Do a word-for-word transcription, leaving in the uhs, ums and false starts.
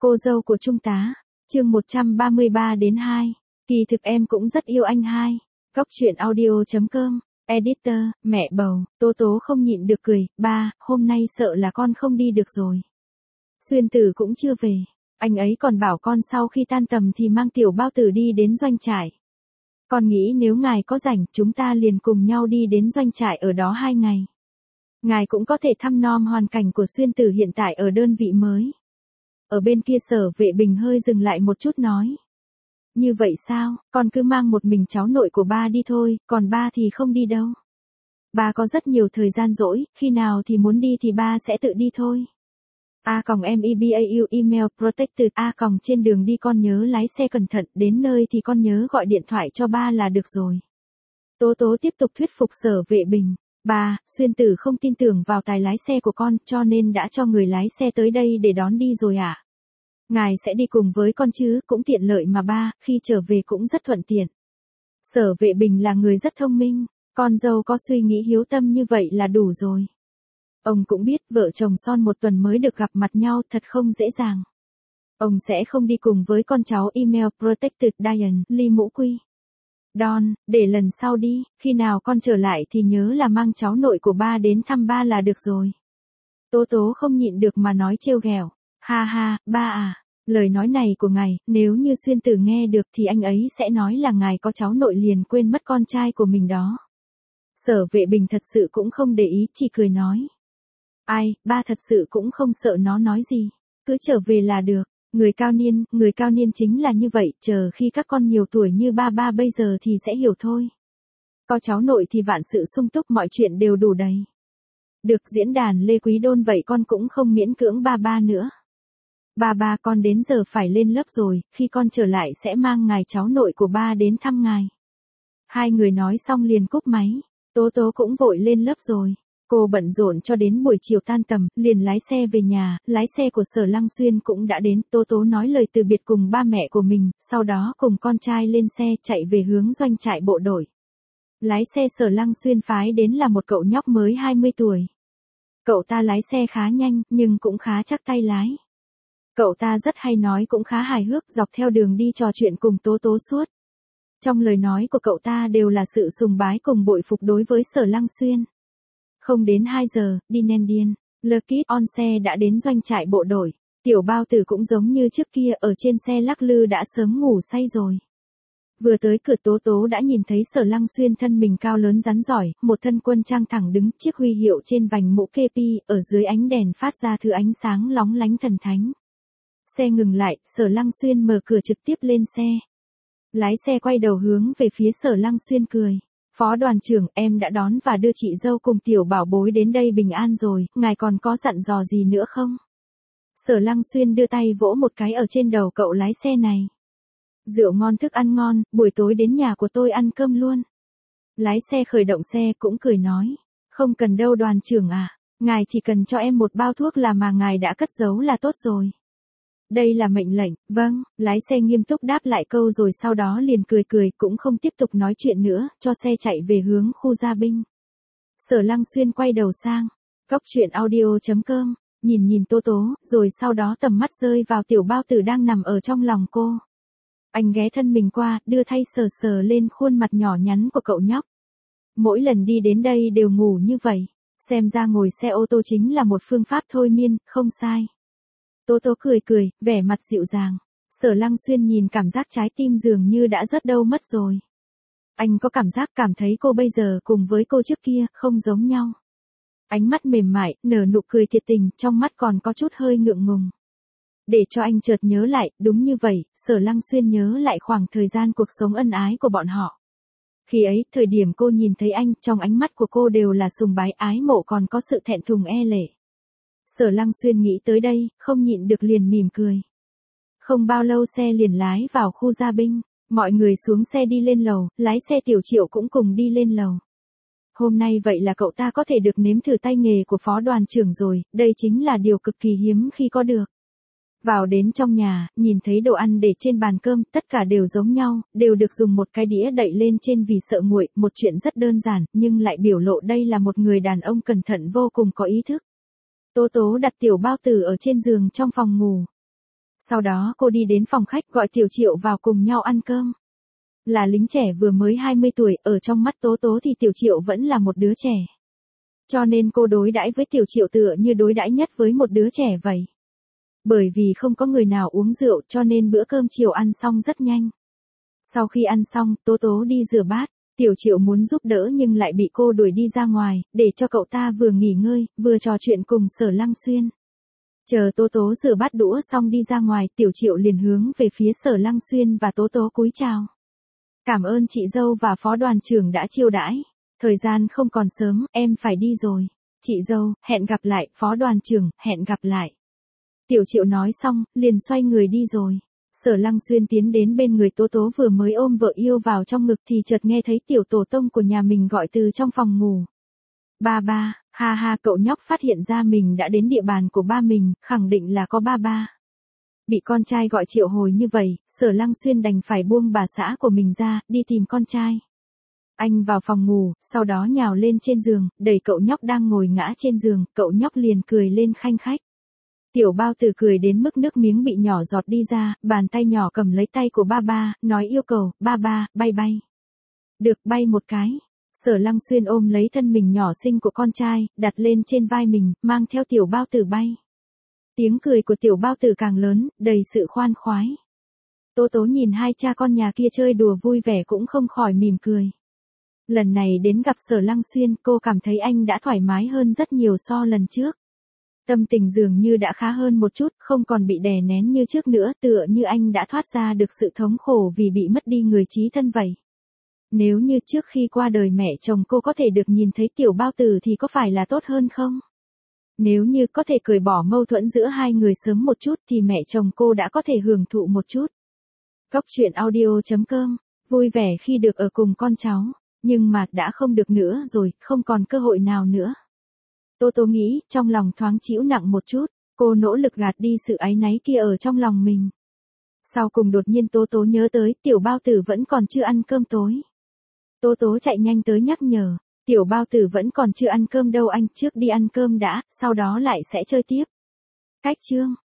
Cô dâu của Trung tá, chương một trăm ba mươi ba đến hai. Kỳ thực em cũng rất yêu anh hai. Góc truyện audio chấm com, editor, mẹ bầu, Tố Tố không nhịn được cười, ba, hôm nay sợ là con không đi được rồi. Xuyên Tử cũng chưa về, anh ấy còn bảo con sau khi tan tầm thì mang tiểu bao tử đi đến doanh trại. Con nghĩ nếu ngài có rảnh, chúng ta liền cùng nhau đi đến doanh trại ở đó hai ngày. Ngài cũng có thể thăm nom hoàn cảnh của Xuyên Tử hiện tại ở đơn vị mới. Ở bên kia Sở Vệ Bình hơi dừng lại một chút nói. Như vậy sao, con cứ mang một mình cháu nội của ba đi thôi, còn ba thì không đi đâu. Ba có rất nhiều thời gian rỗi, khi nào thì muốn đi thì ba sẽ tự đi thôi. A còng em e b a u email protected A còng trên đường đi con nhớ lái xe cẩn thận, đến nơi thì con nhớ gọi điện thoại cho ba là được rồi. Tố Tố tiếp tục thuyết phục Sở Vệ Bình. Ba, Xuyên Tử không tin tưởng vào tài lái xe của con, cho nên đã cho người lái xe tới đây để đón đi rồi ạ. À? Ngài sẽ đi cùng với con chứ, cũng tiện lợi mà ba, khi trở về cũng rất thuận tiện. Sở Vệ Bình là người rất thông minh, con dâu có suy nghĩ hiếu tâm như vậy là đủ rồi. Ông cũng biết vợ chồng son một tuần mới được gặp mặt nhau thật không dễ dàng. Ông sẽ không đi cùng với con cháu email protected Diane, Ly Mũ Quy. Don, để lần sau đi, khi nào con trở lại thì nhớ là mang cháu nội của ba đến thăm ba là được rồi. Tố Tố không nhịn được mà nói trêu ghẹo. Ha ha, ba à, lời nói này của ngài, nếu như Xuyên Tử nghe được thì anh ấy sẽ nói là ngài có cháu nội liền quên mất con trai của mình đó. Sở Vệ Bình thật sự cũng không để ý, chỉ cười nói. Ai, ba thật sự cũng không sợ nó nói gì, cứ trở về là được. Người cao niên, người cao niên chính là như vậy, chờ khi các con nhiều tuổi như ba ba bây giờ thì sẽ hiểu thôi. Có cháu nội thì vạn sự sung túc, mọi chuyện đều đủ đầy. Được, diễn đàn Lê Quý Đôn vậy con cũng không miễn cưỡng ba ba nữa. Ba ba, con đến giờ phải lên lớp rồi, khi con trở lại sẽ mang ngài cháu nội của ba đến thăm ngài. Hai người nói xong liền cúp máy, Tố Tố cũng vội lên lớp rồi. Cô bận rộn cho đến buổi chiều tan tầm, liền lái xe về nhà, lái xe của Sở Lăng Xuyên cũng đã đến, Tố Tố nói lời từ biệt cùng ba mẹ của mình, sau đó cùng con trai lên xe chạy về hướng doanh trại bộ đội. Lái xe Sở Lăng Xuyên phái đến là một cậu nhóc mới hai mươi tuổi. Cậu ta lái xe khá nhanh, nhưng cũng khá chắc tay lái. Cậu ta rất hay nói, cũng khá hài hước, dọc theo đường đi trò chuyện cùng Tố Tố suốt. Trong lời nói của cậu ta đều là sự sùng bái cùng bội phục đối với Sở Lăng Xuyên. Không đến hai giờ, đi nen điên, Lucky on xe đã đến doanh trại bộ đội. Tiểu bao tử cũng giống như trước kia ở trên xe lắc lư đã sớm ngủ say rồi. Vừa tới cửa Tố Tố đã nhìn thấy Sở Lăng Xuyên thân mình cao lớn rắn giỏi, một thân quân trang thẳng đứng, chiếc huy hiệu trên vành mũ kê pi, ở dưới ánh đèn phát ra thứ ánh sáng lóng lánh thần thánh. Xe ngừng lại, Sở Lăng Xuyên mở cửa trực tiếp lên xe. Lái xe quay đầu hướng về phía Sở Lăng Xuyên cười. Phó đoàn trưởng, em đã đón và đưa chị dâu cùng tiểu bảo bối đến đây bình an rồi, ngài còn có dặn dò gì nữa không? Sở Lăng Xuyên đưa tay vỗ một cái ở trên đầu cậu lái xe này. Rượu ngon thức ăn ngon, buổi tối đến nhà của tôi ăn cơm luôn. Lái xe khởi động xe cũng cười nói. Không cần đâu đoàn trưởng à, ngài chỉ cần cho em một bao thuốc là mà ngài đã cất giấu là tốt rồi. Đây là mệnh lệnh, vâng, lái xe nghiêm túc đáp lại câu rồi sau đó liền cười cười, cũng không tiếp tục nói chuyện nữa, cho xe chạy về hướng khu gia binh. Sở Lăng Xuyên quay đầu sang, góc truyện audio chấm com, nhìn nhìn Tố Tố, rồi sau đó tầm mắt rơi vào tiểu bao tử đang nằm ở trong lòng cô. Anh ghé thân mình qua, đưa tay sờ sờ lên khuôn mặt nhỏ nhắn của cậu nhóc. Mỗi lần đi đến đây đều ngủ như vậy, xem ra ngồi xe ô tô chính là một phương pháp thôi miên, không sai. Tố Tố cười cười, vẻ mặt dịu dàng. Sở Lăng Xuyên nhìn cảm giác trái tim dường như đã rớt đâu mất rồi. Anh có cảm giác cảm thấy cô bây giờ cùng với cô trước kia không giống nhau. Ánh mắt mềm mại, nở nụ cười thiệt tình, trong mắt còn có chút hơi ngượng ngùng. Để cho anh chợt nhớ lại, đúng như vậy, Sở Lăng Xuyên nhớ lại khoảng thời gian cuộc sống ân ái của bọn họ. Khi ấy, thời điểm cô nhìn thấy anh, trong ánh mắt của cô đều là sùng bái ái mộ còn có sự thẹn thùng e lệ. Sở Lăng Xuyên nghĩ tới đây, không nhịn được liền mỉm cười. Không bao lâu xe liền lái vào khu gia binh, mọi người xuống xe đi lên lầu, lái xe Tiểu Triệu cũng cùng đi lên lầu. Hôm nay vậy là cậu ta có thể được nếm thử tay nghề của phó đoàn trưởng rồi, đây chính là điều cực kỳ hiếm khi có được. Vào đến trong nhà, nhìn thấy đồ ăn để trên bàn cơm, tất cả đều giống nhau, đều được dùng một cái đĩa đậy lên trên vì sợ nguội, một chuyện rất đơn giản, nhưng lại biểu lộ đây là một người đàn ông cẩn thận vô cùng có ý thức. Tố Tố đặt tiểu bao tử ở trên giường trong phòng ngủ. Sau đó cô đi đến phòng khách gọi Tiểu Triệu vào cùng nhau ăn cơm. Là lính trẻ vừa mới hai mươi tuổi, ở trong mắt Tố Tố thì Tiểu Triệu vẫn là một đứa trẻ. Cho nên cô đối đãi với Tiểu Triệu tựa như đối đãi nhất với một đứa trẻ vậy. Bởi vì không có người nào uống rượu cho nên bữa cơm chiều ăn xong rất nhanh. Sau khi ăn xong, Tố Tố đi rửa bát, Tiểu Triệu muốn giúp đỡ nhưng lại bị cô đuổi đi ra ngoài, để cho cậu ta vừa nghỉ ngơi, vừa trò chuyện cùng Sở Lăng Xuyên. Chờ Tố Tố rửa bát đũa xong đi ra ngoài, Tiểu Triệu liền hướng về phía Sở Lăng Xuyên và Tố Tố cúi chào. Cảm ơn chị dâu và phó đoàn trưởng đã chiêu đãi. Thời gian không còn sớm, em phải đi rồi. Chị dâu, hẹn gặp lại, phó đoàn trưởng, hẹn gặp lại. Tiểu Triệu nói xong, liền xoay người đi rồi. Sở Lăng Xuyên tiến đến bên người Tố Tố vừa mới ôm vợ yêu vào trong ngực thì chợt nghe thấy tiểu tổ tông của nhà mình gọi từ trong phòng ngủ. Ba ba, ha ha, cậu nhóc phát hiện ra mình đã đến địa bàn của ba mình, khẳng định là có ba ba. Bị con trai gọi triệu hồi như vậy, Sở Lăng Xuyên đành phải buông bà xã của mình ra, đi tìm con trai. Anh vào phòng ngủ, sau đó nhào lên trên giường, đẩy cậu nhóc đang ngồi ngã trên giường, cậu nhóc liền cười lên khanh khách. Tiểu Bao Tử cười đến mức nước miếng bị nhỏ giọt đi ra, bàn tay nhỏ cầm lấy tay của ba ba, nói yêu cầu, ba ba, bay bay. Được, bay một cái. Sở Lăng Xuyên ôm lấy thân mình nhỏ xinh của con trai, đặt lên trên vai mình, mang theo Tiểu Bao Tử bay. Tiếng cười của Tiểu Bao Tử càng lớn, đầy sự khoan khoái. Tố Tố nhìn hai cha con nhà kia chơi đùa vui vẻ cũng không khỏi mỉm cười. Lần này đến gặp Sở Lăng Xuyên, cô cảm thấy anh đã thoải mái hơn rất nhiều so lần trước. Tâm tình dường như đã khá hơn một chút, không còn bị đè nén như trước nữa, tựa như anh đã thoát ra được sự thống khổ vì bị mất đi người chí thân vậy. Nếu như trước khi qua đời mẹ chồng cô có thể được nhìn thấy Tiểu Bao Tử thì có phải là tốt hơn không? Nếu như có thể cởi bỏ mâu thuẫn giữa hai người sớm một chút thì mẹ chồng cô đã có thể hưởng thụ một chút. Góc truyện audio chấm com, vui vẻ khi được ở cùng con cháu, nhưng mà đã không được nữa rồi, không còn cơ hội nào nữa. Tố Tố nghĩ, trong lòng thoáng chịu nặng một chút, cô nỗ lực gạt đi sự áy náy kia ở trong lòng mình. Sau cùng đột nhiên Tố Tố nhớ tới, Tiểu Bao Tử vẫn còn chưa ăn cơm tối. Tố Tố chạy nhanh tới nhắc nhở, Tiểu Bao Tử vẫn còn chưa ăn cơm đâu anh, trước đi ăn cơm đã, sau đó lại sẽ chơi tiếp. Cách chương